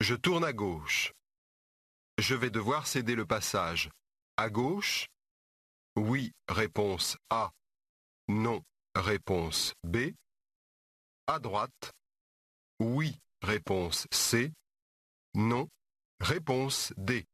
Je tourne à gauche. Je vais devoir céder le passage. À gauche? Oui, réponse A. Non, réponse B. À droite? Oui, réponse C. Non, réponse D.